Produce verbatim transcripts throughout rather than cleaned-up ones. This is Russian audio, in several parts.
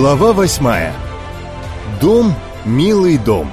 Глава восьмая. Дом, милый дом.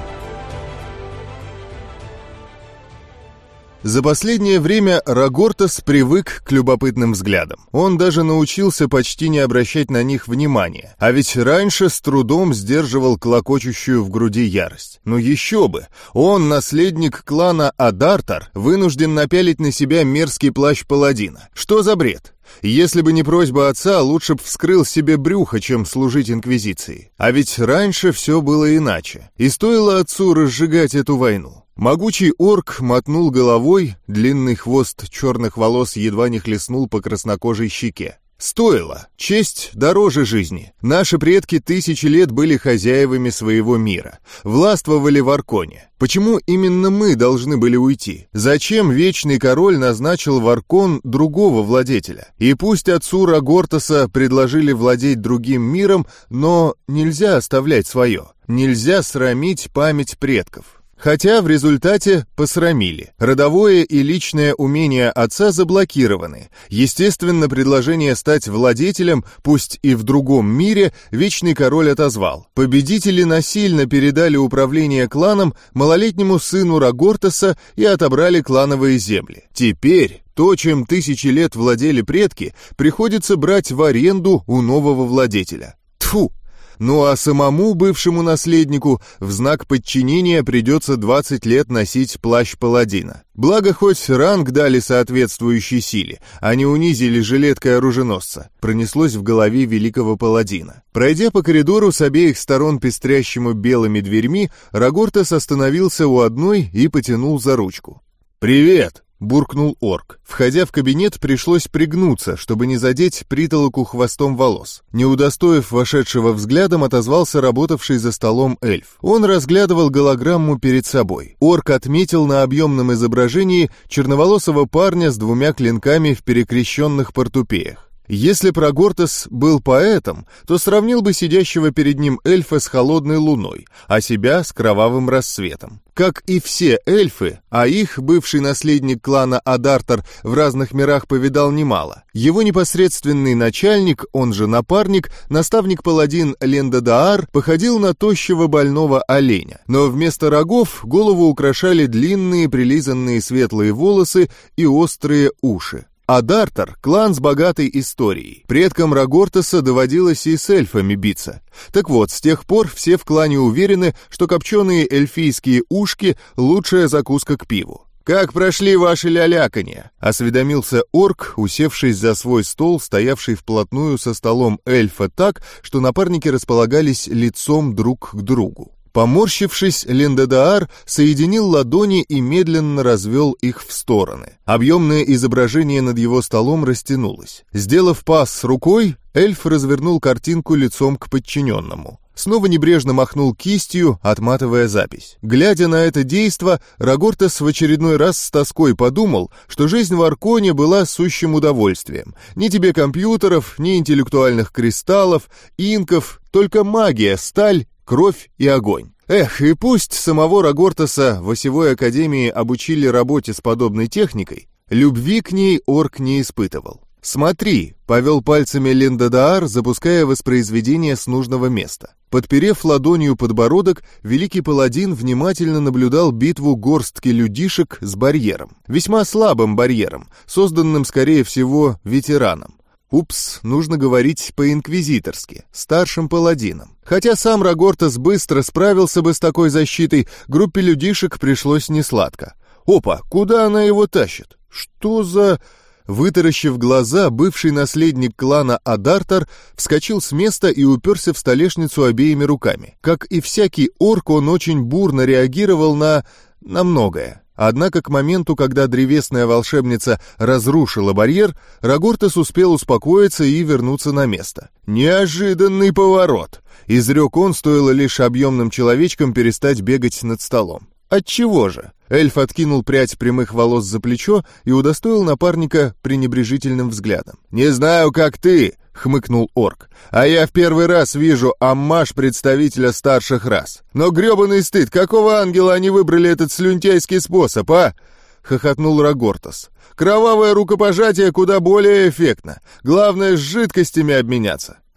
За последнее время Рагортас привык к любопытным взглядам. Он даже научился почти не обращать на них внимания. А ведь раньше с трудом сдерживал клокочущую в груди ярость. Но еще бы! Он, наследник клана Адартар, вынужден напялить на себя мерзкий плащ паладина. Что за бред? Если бы не просьба отца, лучше б вскрыл себе брюхо, чем служить инквизиции. А ведь раньше все было иначе. И стоило отцу разжигать эту войну. Могучий орк мотнул головой, длинный хвост черных волос едва не хлестнул по краснокожей щеке. Стоило. Честь дороже жизни. Наши предки тысячи лет были хозяевами своего мира. Властвовали в Арконе. Почему именно мы должны были уйти? Зачем Вечный Король назначил в Аркон другого владетеля? И пусть отцу Рагортаса предложили владеть другим миром, но нельзя оставлять свое. Нельзя срамить память предков. Хотя в результате посрамили. Родовое и личное умение отца заблокированы. Естественно, предложение стать владетелем, пусть и в другом мире, Вечный Король отозвал. Победители насильно передали управление кланом малолетнему сыну Рагортаса и отобрали клановые земли. Теперь то, чем тысячи лет владели предки, приходится брать в аренду у нового владетеля. Тьфу! Ну а самому бывшему наследнику в знак подчинения придется двадцать лет носить плащ паладина. Благо хоть ранг дали соответствующей силе, а не унизили жилеткой оруженосца, пронеслось в голове великого паладина. Пройдя по коридору с обеих сторон пестрящему белыми дверьми, Рагортас остановился у одной и потянул за ручку. «Привет!» — буркнул орк. Входя в кабинет, пришлось пригнуться, чтобы не задеть притолоку хвостом волос. Не удостоив вошедшего взглядом, отозвался работавший за столом эльф. Он разглядывал голограмму перед собой. Орк отметил на объемном изображении черноволосого парня с двумя клинками в перекрещенных портупеях. Если б Рагортас был поэтом, то сравнил бы сидящего перед ним эльфа с холодной луной, а себя с кровавым рассветом. Как и все эльфы, а их бывший наследник клана Адартар в разных мирах повидал немало. Его непосредственный начальник, он же напарник, наставник-паладин Лендадаар, походил на тощего больного оленя. Но вместо рогов голову украшали длинные прилизанные светлые волосы и острые уши. Адартар — клан с богатой историей. Предкам Рагортаса доводилось и с эльфами биться. Так вот, с тех пор все в клане уверены, что копченые эльфийские ушки — лучшая закуска к пиву. «Как прошли ваши ляляканья?» — осведомился орк, усевшись за свой стол, стоявший вплотную со столом эльфа так, что напарники располагались лицом друг к другу. Поморщившись, Лендадаар соединил ладони и медленно развел их в стороны. Объемное изображение над его столом растянулось. Сделав пас рукой, эльф развернул картинку лицом к подчиненному. Снова небрежно махнул кистью, отматывая запись. Глядя на это действо, Рагортас в очередной раз с тоской подумал, что жизнь в Арконе была сущим удовольствием. Ни тебе компьютеров, ни интеллектуальных кристаллов, инков, только магия, сталь, кровь и огонь. Эх, и пусть самого Рагортаса в осевой академии обучили работе с подобной техникой, любви к ней орк не испытывал. «Смотри», — повел пальцами Лендадаар, запуская воспроизведение с нужного места. Подперев ладонью подбородок, великий паладин внимательно наблюдал битву горстки людишек с барьером. Весьма слабым барьером, созданным, скорее всего, ветераном. Упс, нужно говорить по-инквизиторски, старшим паладином. Хотя сам Рагортас быстро справился бы с такой защитой, группе людишек пришлось несладко. Опа, куда она его тащит? Что за... Вытаращив глаза, бывший наследник клана Адартар вскочил с места и уперся в столешницу обеими руками. Как и всякий орк, он очень бурно реагировал на... на многое. Однако к моменту, когда древесная волшебница разрушила барьер, Рагортас успел успокоиться и вернуться на место. «Неожиданный поворот!» — изрек он, стоило лишь объемным человечкам перестать бегать над столом. «Отчего же?» Эльф откинул прядь прямых волос за плечо и удостоил напарника пренебрежительным взглядом. «Не знаю, как ты!» — хмыкнул орк. «А я в первый раз вижу аммаж представителя старших рас. Но грёбаный стыд, какого ангела они выбрали этот слюнтяйский способ, а?» — хохотнул Рагортас. «Кровавое рукопожатие куда более эффектно. Главное, с жидкостями обменяться».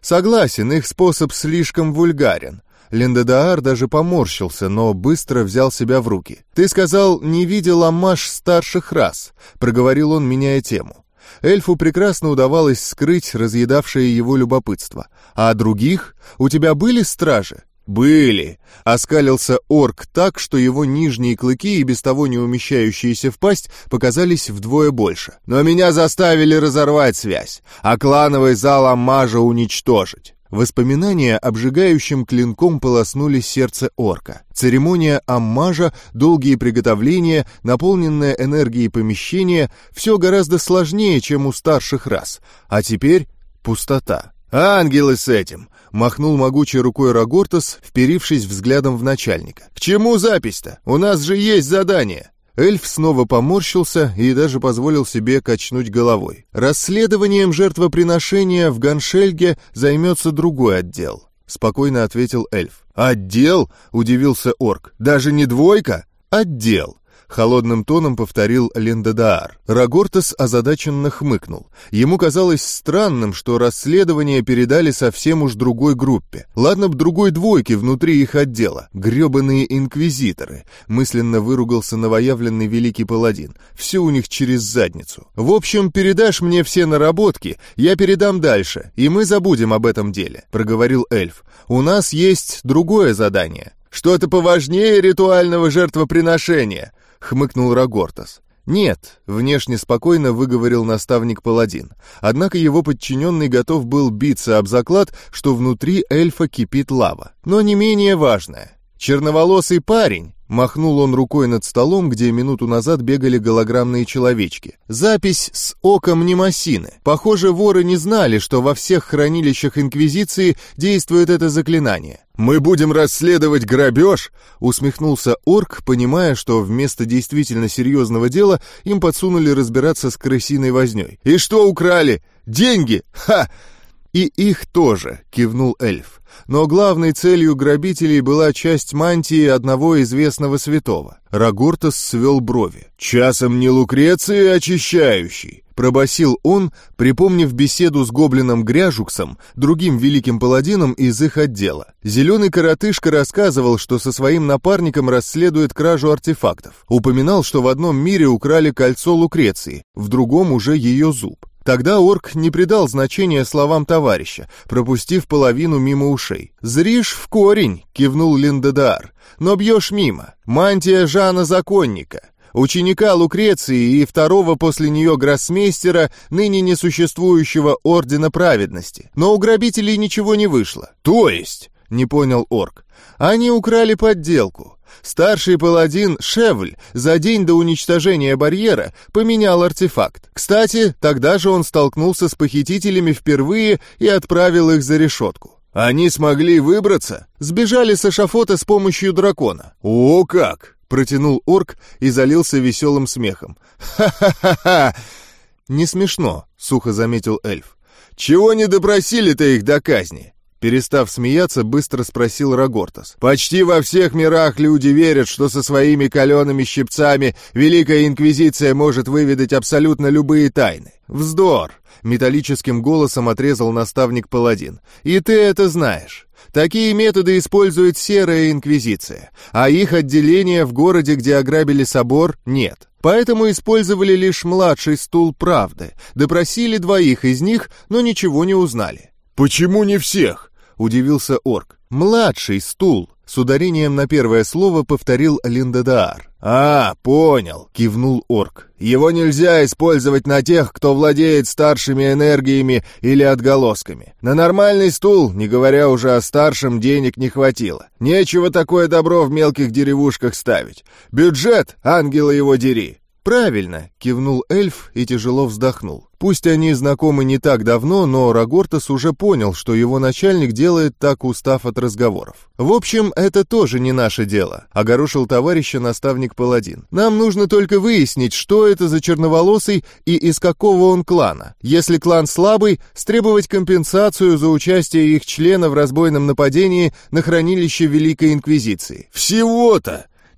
Согласен, их способ слишком вульгарен. Линдедаар даже поморщился, но быстро взял себя в руки. «Ты сказал, не видел аммаж старших рас», — проговорил он, меняя тему. Эльфу прекрасно удавалось скрыть разъедавшее его любопытство. «А других? У тебя были стражи?» «Были!» — оскалился орк так, что его нижние клыки, и без того не умещающиеся в пасть, показались вдвое больше. «Но меня заставили разорвать связь, а клановый зал аммажа уничтожить». Воспоминания обжигающим клинком полоснули сердце орка. Церемония аммажа, долгие приготовления, наполненное энергией помещение — все гораздо сложнее, чем у старших рас. А теперь пустота. «Ангелы с этим!» — махнул могучей рукой Рагортас, вперившись взглядом в начальника. «К чему запись-то? У нас же есть задание!» Эльф снова поморщился и даже позволил себе качнуть головой. «Расследованием жертвоприношения в Ганшельге займется другой отдел», — спокойно ответил эльф. «Отдел?» — удивился орк. «Даже не двойка?» «Отдел», — холодным тоном повторил Линдедаар. Рагортас озадаченно хмыкнул. Ему казалось странным, что расследование передали совсем уж другой группе. Ладно б другой двойке внутри их отдела. Гребаные инквизиторы. Мысленно выругался новоявленный великий паладин. Все у них через задницу. «В общем, передашь мне все наработки, я передам дальше, и мы забудем об этом деле», — проговорил эльф. «У нас есть другое задание». «Что-то поважнее ритуального жертвоприношения», — хмыкнул Рагортас. «Нет», — внешне спокойно выговорил наставник-паладин. Однако его подчиненный готов был биться об заклад, что внутри эльфа кипит лава. «Но не менее важное. Черноволосый парень», — махнул он рукой над столом, где минуту назад бегали голограммные человечки. «Запись с оком Немосины. Похоже, воры не знали, что во всех хранилищах Инквизиции действует это заклинание». «Мы будем расследовать грабеж?» — усмехнулся орк, понимая, что вместо действительно серьезного дела им подсунули разбираться с крысиной вознёй. «И что украли? Деньги? Ха!» «И их тоже», — кивнул эльф. Но главной целью грабителей была часть мантии одного известного святого. Рагортас свел брови. «Часом не Лукреции очищающий», — пробасил он, припомнив беседу с гоблином Гряжуксом, другим великим паладином из их отдела. Зеленый коротышка рассказывал, что со своим напарником расследует кражу артефактов. Упоминал, что в одном мире украли кольцо Лукреции, в другом уже ее зуб. Тогда орк не придал значения словам товарища, пропустив половину мимо ушей. «Зришь в корень», — кивнул Линдедаар, — «но бьешь мимо. Мантия Жана Законника, ученика Лукреции и второго после нее гроссмейстера ныне несуществующего Ордена Праведности. Но у грабителей ничего не вышло». «То есть?» — не понял орк. «Они украли подделку. Старший паладин Шевль за день до уничтожения барьера поменял артефакт. Кстати, тогда же он столкнулся с похитителями впервые и отправил их за решетку». «Они смогли выбраться?» «Сбежали с эшафота с помощью дракона». «О как!» — протянул орк и залился веселым смехом. «Ха-ха-ха-ха!» «Не смешно», — сухо заметил эльф. «Чего не допросили-то их до казни?» Перестав смеяться, быстро спросил Рагортас. «Почти во всех мирах люди верят, что со своими калеными щипцами Великая Инквизиция может выведать абсолютно любые тайны». «Вздор!» — металлическим голосом отрезал наставник-паладин. «И ты это знаешь. Такие методы использует Серая Инквизиция, а их отделения в городе, где ограбили собор, нет. Поэтому использовали лишь младший стул правды, допросили двоих из них, но ничего не узнали». «Почему не всех?» — удивился орк. «Младший стул», — с ударением на первое слово повторил Линдедаар. «А, понял», — кивнул орк. «Его нельзя использовать на тех, кто владеет старшими энергиями или отголосками. На нормальный стул, не говоря уже о старшем, денег не хватило. Нечего такое добро в мелких деревушках ставить. Бюджет, ангелы его дери». «Правильно», — кивнул эльф и тяжело вздохнул. Пусть они знакомы не так давно, но Рагортас уже понял, что его начальник делает так, устав от разговоров. «В общем, это тоже не наше дело», — огорошил товарища наставник-паладин. «Нам нужно только выяснить, что это за черноволосый и из какого он клана. Если клан слабый, стребовать компенсацию за участие их члена в разбойном нападении на хранилище Великой Инквизиции». «Всего-то!» —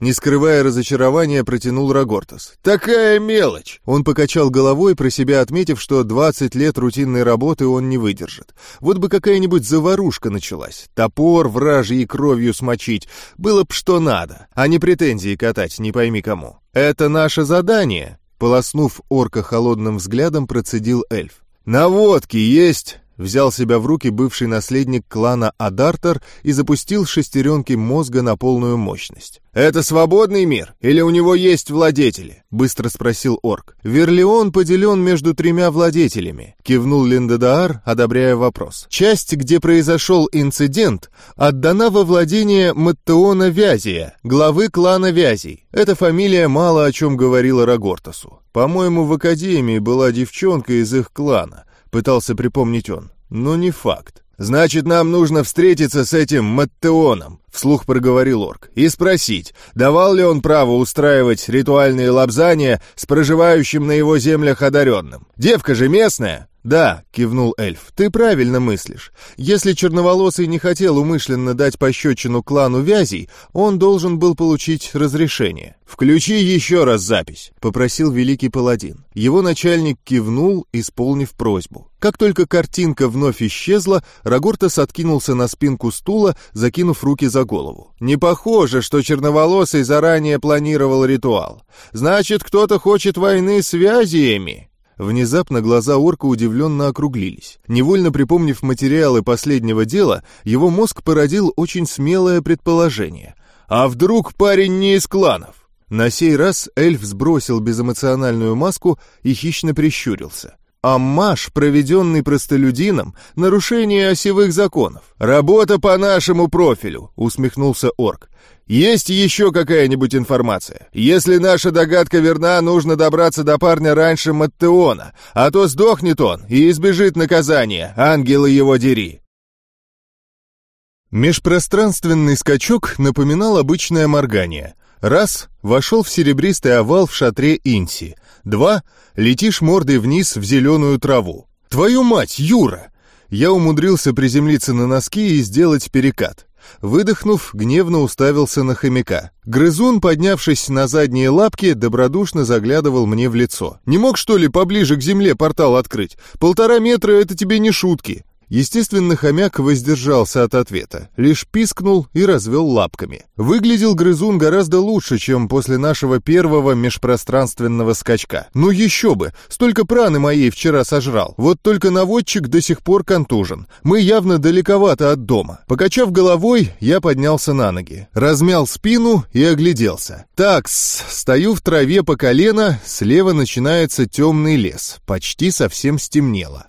Не скрывая разочарования, протянул Рагортас. «Такая мелочь!» Он покачал головой, про себя отметив, что двадцать лет рутинной работы он не выдержит. Вот бы какая-нибудь заварушка началась. Топор вражьей кровью смочить. Было б что надо, а не претензии катать не пойми кому. «Это наше задание!» Полоснув орка холодным взглядом, процедил эльф. «Наводки есть!» Взял себя в руки бывший наследник клана Адартар и запустил шестеренки мозга на полную мощность. «Это свободный мир? Или у него есть владетели?» — быстро спросил орк. «Верлеон поделен между тремя владетелями», — кивнул Линдадаар, одобряя вопрос. «Часть, где произошел инцидент, отдана во владение Маттеона Вязия, главы клана Вязий. Эта фамилия мало о чем говорила Рагортасу. По-моему, в Академии была девчонка из их клана», — пытался припомнить он. «Но не факт». «Значит, нам нужно встретиться с этим Маттеоном», — вслух проговорил орк, — «и спросить, давал ли он право устраивать ритуальные лобзания с проживающим на его землях одаренным. Девка же местная». «Да», — кивнул эльф, — «ты правильно мыслишь. Если Черноволосый не хотел умышленно дать пощечину клану Вязей, он должен был получить разрешение». «Включи еще раз запись», — попросил великий паладин. Его начальник кивнул, исполнив просьбу. Как только картинка вновь исчезла, Рагортас откинулся на спинку стула, закинув руки за голову. «Не похоже, что Черноволосый заранее планировал ритуал. Значит, кто-то хочет войны с Вязиями». Внезапно глаза орка удивленно округлились. Невольно припомнив материалы последнего дела, его мозг породил очень смелое предположение. «А вдруг парень не из кланов?» На сей раз эльф сбросил безэмоциональную маску и хищно прищурился. «Аммаж, проведенный простолюдином, нарушение осевых законов. Работа по нашему профилю», — усмехнулся орк. «Есть еще какая-нибудь информация? Если наша догадка верна, нужно добраться до парня раньше Маттеона, а то сдохнет он и избежит наказания, ангелы его дери». Межпространственный скачок напоминал обычное моргание. Раз — вошел в серебристый овал в шатре Инси. Два — летишь мордой вниз в зеленую траву. «Твою мать, Юра!» Я умудрился приземлиться на носки и сделать перекат. Выдохнув, гневно уставился на хомяка. Грызун, поднявшись на задние лапки, добродушно заглядывал мне в лицо. «Не мог, что ли, поближе к земле портал открыть? Полтора метра — это тебе не шутки!» Естественно, хомяк воздержался от ответа, лишь пискнул и развел лапками. Выглядел грызун гораздо лучше, чем после нашего первого межпространственного скачка. Ну еще бы, столько праны моей вчера сожрал. Вот только наводчик до сих пор контужен. Мы явно далековато от дома. Покачав головой, я поднялся на ноги, размял спину и огляделся. Такс, стою в траве по колено, слева начинается темный лес, почти совсем стемнело.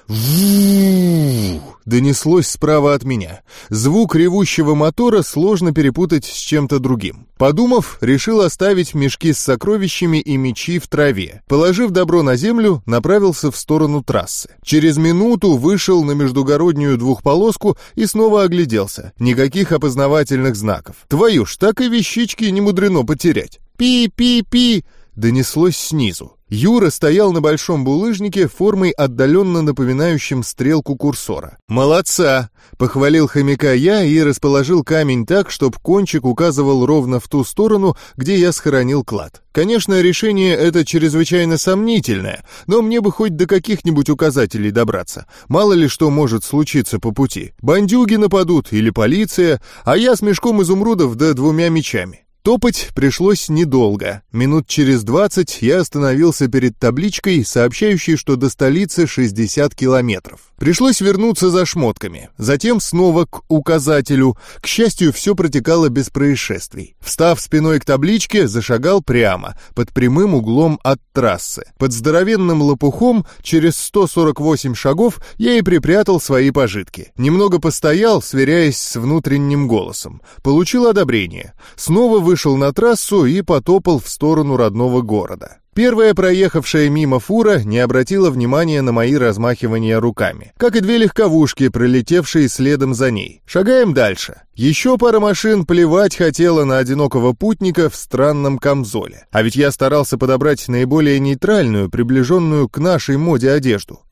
«Ву!» донеслось справа от меня. Звук ревущего мотора сложно перепутать с чем-то другим. Подумав, решил оставить мешки с сокровищами и мечи в траве. Положив добро на землю, направился в сторону трассы. Через минуту вышел на междугороднюю двухполоску и снова огляделся. Никаких опознавательных знаков. Твою ж, так и вещички не мудрено потерять. «Пи-пи-пи!» донеслось снизу. Юра стоял на большом булыжнике, формой отдаленно напоминающим стрелку курсора. «Молодца!» — похвалил хомяка я и расположил камень так, чтоб кончик указывал ровно в ту сторону, где я схоронил клад. Конечно, решение это чрезвычайно сомнительное, но мне бы хоть до каких-нибудь указателей добраться. Мало ли что может случиться по пути. Бандюги нападут или полиция, а я с мешком изумрудов да двумя мечами. Топать пришлось недолго. Минут через двадцать я остановился перед табличкой, сообщающей, что до столицы шестьдесят километров. Пришлось вернуться за шмотками, затем снова к указателю. К счастью, все протекало без происшествий. Встав спиной к табличке, зашагал прямо, под прямым углом от трассы. Под здоровенным лопухом через сто сорок восемь шагов я и припрятал свои пожитки. Немного постоял, сверяясь с внутренним голосом. Получил одобрение. Снова вышел на трассу и потопал в сторону родного города. Первая проехавшая мимо фура не обратила внимания на мои размахивания руками, как и две легковушки, пролетевшие следом за ней. Шагаем дальше. Еще пара машин плевать хотела на одинокого путника в странном камзоле. А ведь я старался подобрать наиболее нейтральную, приближенную к нашей моде одежду.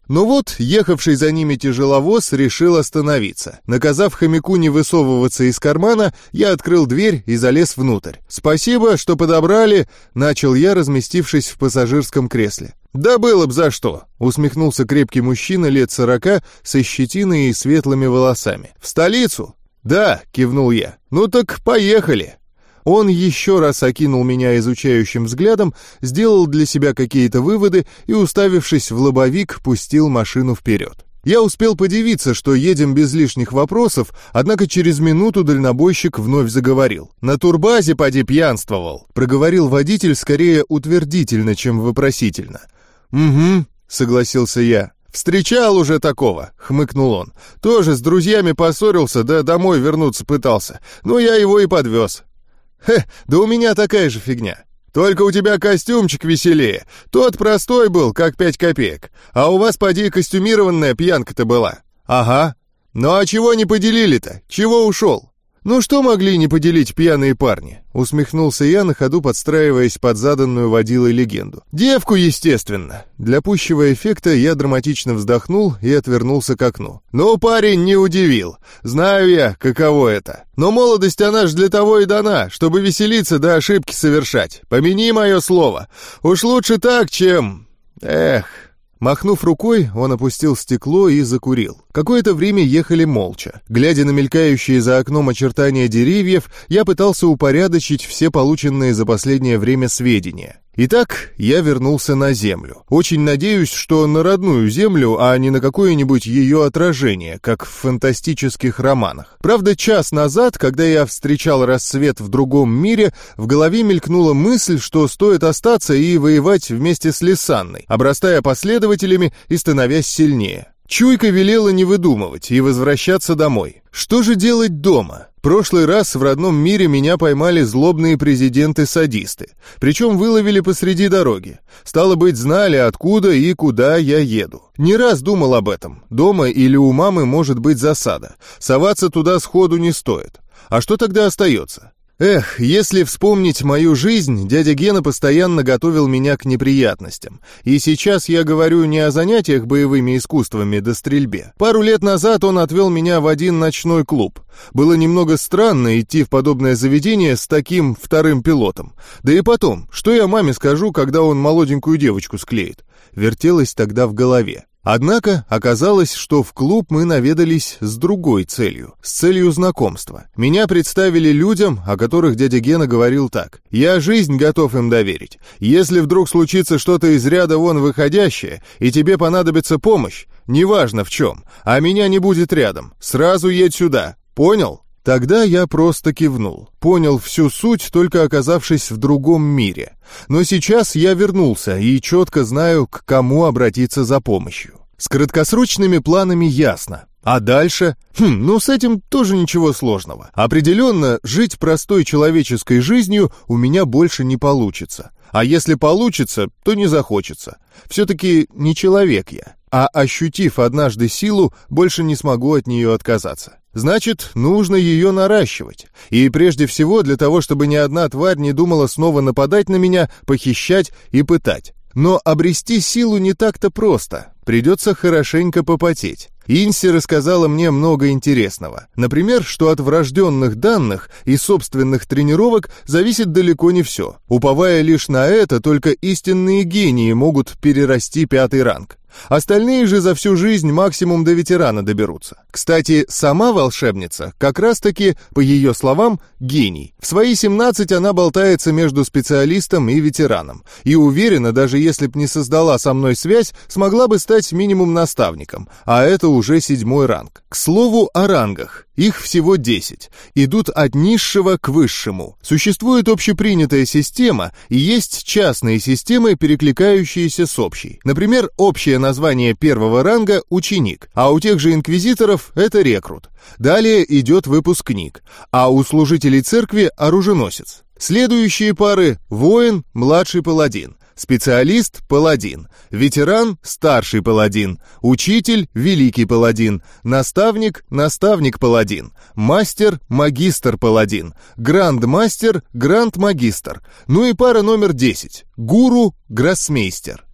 Но вот ехавший за ними тяжеловоз решил остановиться. Наказав хомяку не высовываться из кармана, я открыл дверь и залез внутрь. «Спасибо, что подобрали», — начал я, разместившись в пассажирском кресле. «Да было б за что», — усмехнулся крепкий мужчина лет сорока со щетиной и светлыми волосами. «В столицу?» «Да», — кивнул я. «Ну так поехали». Он еще раз окинул меня изучающим взглядом, сделал для себя какие-то выводы и, уставившись в лобовик, пустил машину вперед. Я успел подивиться, что едем без лишних вопросов, однако через минуту дальнобойщик вновь заговорил. «На турбазе поди пьянствовал», — проговорил водитель скорее утвердительно, чем вопросительно. «Угу», — согласился я. «Встречал уже такого», — хмыкнул он. «Тоже с друзьями поссорился, да домой вернуться пытался. Ну, я его и подвез». «Хе, да у меня такая же фигня. Только у тебя костюмчик веселее. Тот простой был, как пять копеек. А у вас, поди, костюмированная пьянка-то была». «Ага. Ну а чего не поделили-то? Чего ушел?» «Ну что могли не поделить пьяные парни?» — усмехнулся я, на ходу подстраиваясь под заданную водилой легенду. «Девку, естественно». Для пущего эффекта я драматично вздохнул и отвернулся к окну. «Ну, парень не удивил. Знаю я, каково это. Но молодость она ж для того и дана, чтобы веселиться да ошибки совершать. Помяни мое слово. Уж лучше так, чем... Эх...» Махнув рукой, он опустил стекло и закурил. Какое-то время ехали молча. Глядя на мелькающие за окном очертания деревьев, я пытался упорядочить все полученные за последнее время сведения. Итак, я вернулся на Землю. Очень надеюсь, что на родную Землю, а не на какое-нибудь ее отражение, как в фантастических романах. Правда, час назад, когда я встречал рассвет в другом мире, в голове мелькнула мысль, что стоит остаться и воевать вместе с Лиссанной, обрастая последователями и становясь сильнее. Чуйка велела не выдумывать и возвращаться домой. Что же делать дома? Прошлый раз в родном мире меня поймали злобные президенты-садисты. Причем выловили посреди дороги. Стало быть, знали, откуда и куда я еду. Не раз думал об этом. Дома или у мамы может быть засада. Соваться туда сходу не стоит. А что тогда остается? Эх, если вспомнить мою жизнь, дядя Гена постоянно готовил меня к неприятностям. И сейчас я говорю не о занятиях боевыми искусствами да стрельбе. Пару лет назад он отвел меня в один ночной клуб. Было немного странно идти в подобное заведение с таким вторым пилотом. Да и потом, что я маме скажу, когда он молоденькую девочку склеит? Вертелось тогда в голове. Однако оказалось, что в клуб мы наведались с другой целью, с целью знакомства. Меня представили людям, о которых дядя Гена говорил так: «Я жизнь готов им доверить. Если вдруг случится что-то из ряда вон выходящее, и тебе понадобится помощь, неважно в чем, а меня не будет рядом, сразу едь сюда. Понял?» Тогда я просто кивнул. Понял всю суть, только оказавшись в другом мире. Но сейчас я вернулся и четко знаю, к кому обратиться за помощью. С краткосрочными планами ясно. А дальше? Хм, ну с этим тоже ничего сложного. Определенно, жить простой человеческой жизнью у меня больше не получится. А если получится, то не захочется. Все-таки не человек я. А ощутив однажды силу, больше не смогу от нее отказаться. Значит, нужно ее наращивать. И прежде всего для того, чтобы ни одна тварь не думала снова нападать на меня, похищать и пытать. Но обрести силу не так-то просто. Придется хорошенько попотеть. Инси рассказала мне много интересного. Например, что от врожденных данных и собственных тренировок зависит далеко не все. Уповая лишь на это, только истинные гении могут перерасти пятый ранг. Остальные же за всю жизнь максимум до ветерана доберутся. Кстати, сама волшебница, как раз-таки, по ее словам, гений. В свои семнадцать она болтается между специалистом и ветераном. И уверена, даже если б не создала со мной связь, смогла бы стать минимум наставником, а это уже седьмой ранг. К слову о рангах. Их всего десять. Идут от низшего к высшему. Существует общепринятая система, и есть частные системы, перекликающиеся с общей. Например, общее название первого ранга — ученик, а у тех же инквизиторов это рекрут. Далее идет выпускник, а у служителей церкви — оруженосец. Следующие пары — воин, младший паладин. Специалист – паладин, ветеран – старший паладин, учитель – великий паладин, наставник – наставник-паладин, мастер – магистр-паладин, гранд-мастер – гранд-магистр, ну и пара номер десять – гуру – гроссмейстер.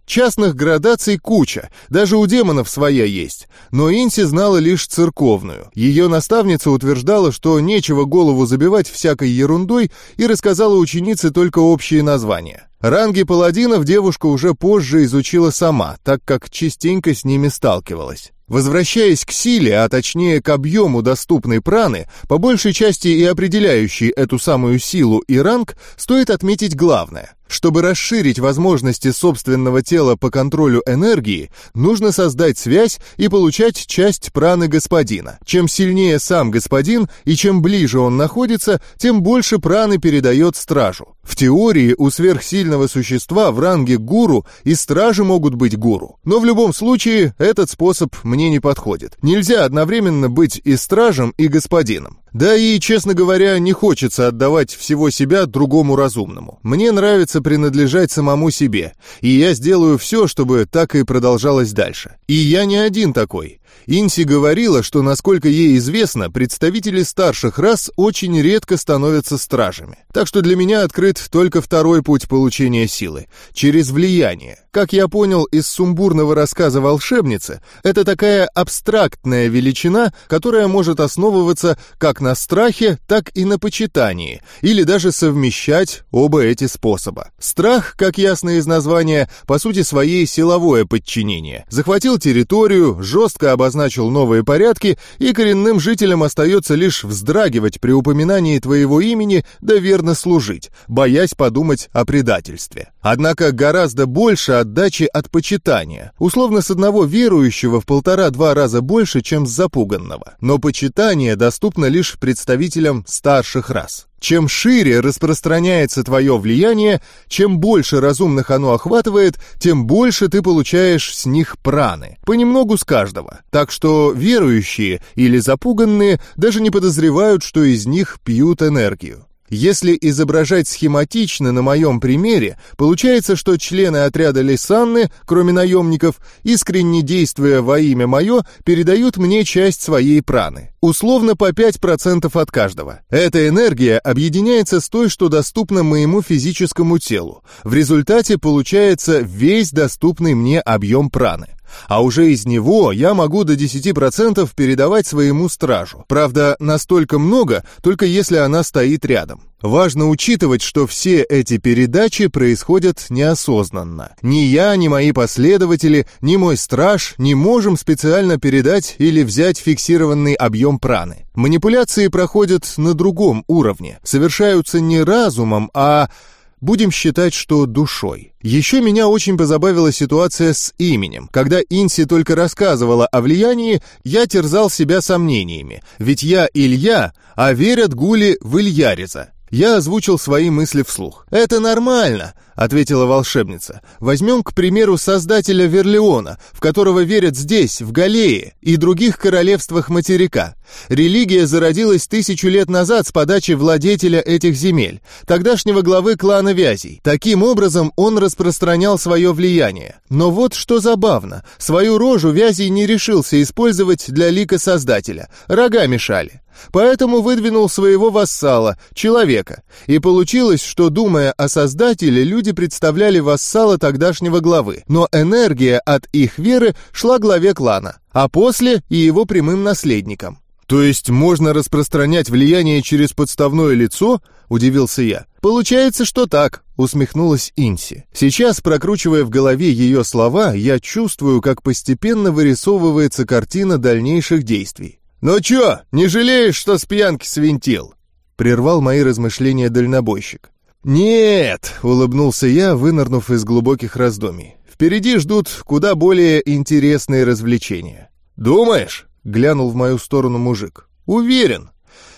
Частных градаций куча, даже у демонов своя есть. Но Инси знала лишь церковную. Ее наставница утверждала, что нечего голову забивать всякой ерундой, и рассказала ученице только общие названия. Ранги паладинов девушка уже позже изучила сама, так как частенько с ними сталкивалась. Возвращаясь к силе, а точнее к объему доступной праны, по большей части и определяющей эту самую силу и ранг, стоит отметить главное. Чтобы расширить возможности собственного тела по контролю энергии, нужно создать связь и получать часть праны господина. Чем сильнее сам господин и чем ближе он находится, тем больше праны передает стражу. В теории у сверхсильного существа в ранге гуру и стражи могут быть гуру. Но в любом случае этот способ мне не подходит. Нельзя одновременно быть и стражем, и господином. Да и, честно говоря, не хочется отдавать всего себя другому разумному. Мне нравится принадлежать самому себе, и я сделаю все, чтобы так и продолжалось дальше. И я не один такой. Инси говорила, что, насколько ей известно, представители старших рас очень редко становятся стражами. Так что для меня открыт только второй путь получения силы — через влияние. Как я понял из сумбурного рассказа волшебницы, это такая абстрактная величина, которая может основываться как на страхе, так и на почитании, или даже совмещать оба эти способа. Страх, как ясно из названия, по сути своей силовое подчинение. Захватил территорию, жестко обозначил новые порядки, и коренным жителям остается лишь вздрагивать при упоминании твоего имени, да верно служить, боясь подумать о предательстве. Однако гораздо больше отдачи от почитания. Условно, с одного верующего в полтора-два раза больше, чем с запуганного. Но почитание доступно лишь представителям старших рас. Чем шире распространяется твое влияние, чем больше разумных оно охватывает, тем больше ты получаешь с них праны. Понемногу с каждого. Так что верующие или запуганные даже не подозревают, что из них пьют энергию. Если изображать схематично на моем примере, получается, что члены отряда Лисанны, кроме наемников, искренне действуя во имя мое, передают мне часть своей праны. Условно по пять процентов от каждого. Эта энергия объединяется с той, что доступна моему физическому телу. В результате получается весь доступный мне объем праны. А уже из него я могу до десяти процентов передавать своему стражу. Правда, настолько много, только если она стоит рядом. Важно учитывать, что все эти передачи происходят неосознанно. Ни я, ни мои последователи, ни мой страж не можем специально передать или взять фиксированный объем праны. Манипуляции проходят на другом уровне, совершаются не разумом, а... будем считать, что душой. Еще меня очень позабавила ситуация с именем. Когда Инси только рассказывала о влиянии, я терзал себя сомнениями. Ведь я Илья, а верят гули в Ильяриза. Я озвучил свои мысли вслух. «Это нормально», — ответила волшебница. «Возьмем, к примеру, создателя Верлеона, в которого верят здесь, в Галлее и других королевствах материка. Религия зародилась тысячу лет назад с подачи владетеля этих земель, тогдашнего главы клана Вязей. Таким образом он распространял свое влияние. Но вот что забавно, свою рожу Вязей не решился использовать для лика создателя, рога мешали. Поэтому выдвинул своего вассала, человека. И получилось, что, думая о создателе, люди представляли вассала тогдашнего главы, но энергия от их веры шла главе клана, а после и его прямым наследникам». «То есть можно распространять влияние через подставное лицо?» — удивился я. «Получается, что так», — усмехнулась Инси. Сейчас, прокручивая в голове ее слова, я чувствую, как постепенно вырисовывается картина дальнейших действий. «Ну чё, не жалеешь, что с пьянки свинтил?» — прервал мои размышления дальнобойщик. «Нет», — улыбнулся я, вынырнув из глубоких раздумий. «Впереди ждут куда более интересные развлечения». «Думаешь?» — глянул в мою сторону мужик. «Уверен».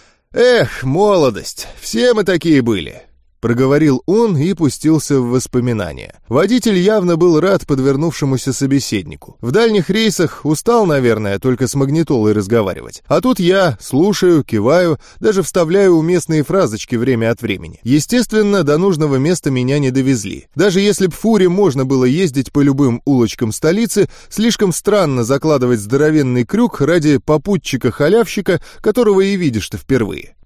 «Эх, молодость, все мы такие были», — проговорил он и пустился в воспоминания. Водитель явно был рад подвернувшемуся собеседнику. В дальних рейсах устал, наверное, только с магнитолой разговаривать. А тут я слушаю, киваю, даже вставляю уместные фразочки время от времени. Естественно, до нужного места меня не довезли. Даже если б в фуре можно было ездить по любым улочкам столицы, слишком странно закладывать здоровенный крюк ради попутчика-халявщика, которого и видишь-то впервые.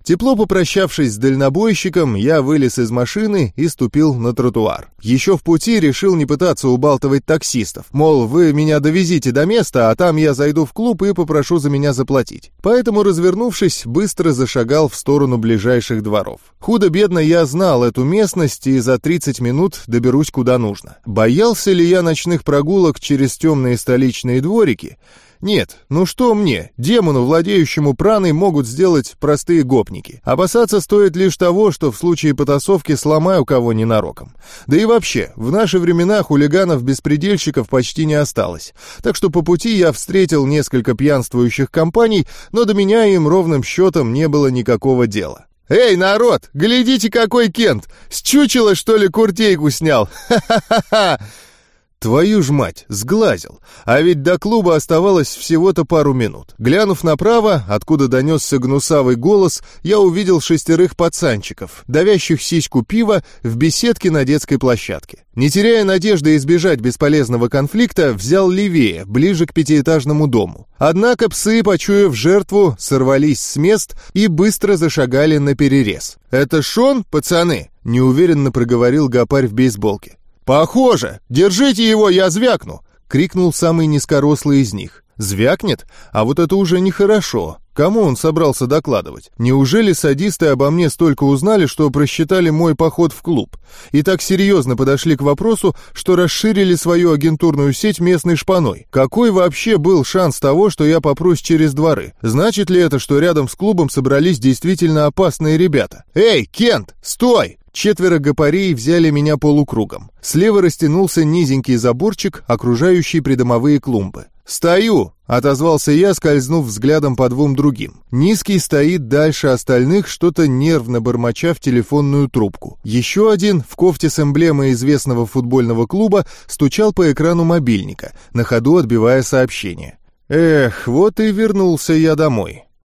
Тепло попрощавшись с дальнобойщиком, я вылез из машины и ступил на тротуар. Еще в пути решил не пытаться убалтывать таксистов. Мол, вы меня довезите до места, а там я зайду в клуб и попрошу за меня заплатить. Поэтому, развернувшись, быстро зашагал в сторону ближайших дворов. Худо-бедно я знал эту местность и за тридцать минут доберусь куда нужно. Боялся ли я ночных прогулок через темные столичные дворики? Нет, ну что мне, демону, владеющему праной, могут сделать простые гопники. Опасаться стоит лишь того, что в случае потасовки сломаю кого ненароком. Да и вообще, в наши времена хулиганов-беспредельщиков почти не осталось. Так что по пути я встретил несколько пьянствующих компаний, но до меня им ровным счетом не было никакого дела. «Эй, народ, глядите, какой Кент! С чучела, что ли, куртейку снял? Ха-ха-ха-ха!» Твою ж мать, сглазил. А ведь до клуба оставалось всего-то пару минут. Глянув направо, откуда донесся гнусавый голос, я увидел шестерых пацанчиков, давящих сиську пива в беседке на детской площадке. Не теряя надежды избежать бесполезного конфликта, взял левее, ближе к пятиэтажному дому. Однако псы, почуяв жертву, сорвались с мест и быстро зашагали на перерез. «Это Шон, пацаны?» — неуверенно проговорил гопарь в бейсболке. «Похоже! Держите его, я звякну!» — крикнул самый низкорослый из них. «Звякнет? А вот это уже нехорошо. Кому он собрался докладывать? Неужели садисты обо мне столько узнали, что просчитали мой поход в клуб? И так серьезно подошли к вопросу, что расширили свою агентурную сеть местной шпаной? Какой вообще был шанс того, что я попрусь через дворы? Значит ли это, что рядом с клубом собрались действительно опасные ребята? Эй, Кент, стой!» Четверо гопарей взяли меня полукругом. Слева растянулся низенький заборчик, окружающий придомовые клумбы. «Стою!» — отозвался я, скользнув взглядом по двум другим. Низкий стоит дальше остальных, что-то нервно бормоча в телефонную трубку. Еще один, в кофте с эмблемой известного футбольного клуба, стучал по экрану мобильника, на ходу отбивая сообщение. Эх, вот и вернулся я домой.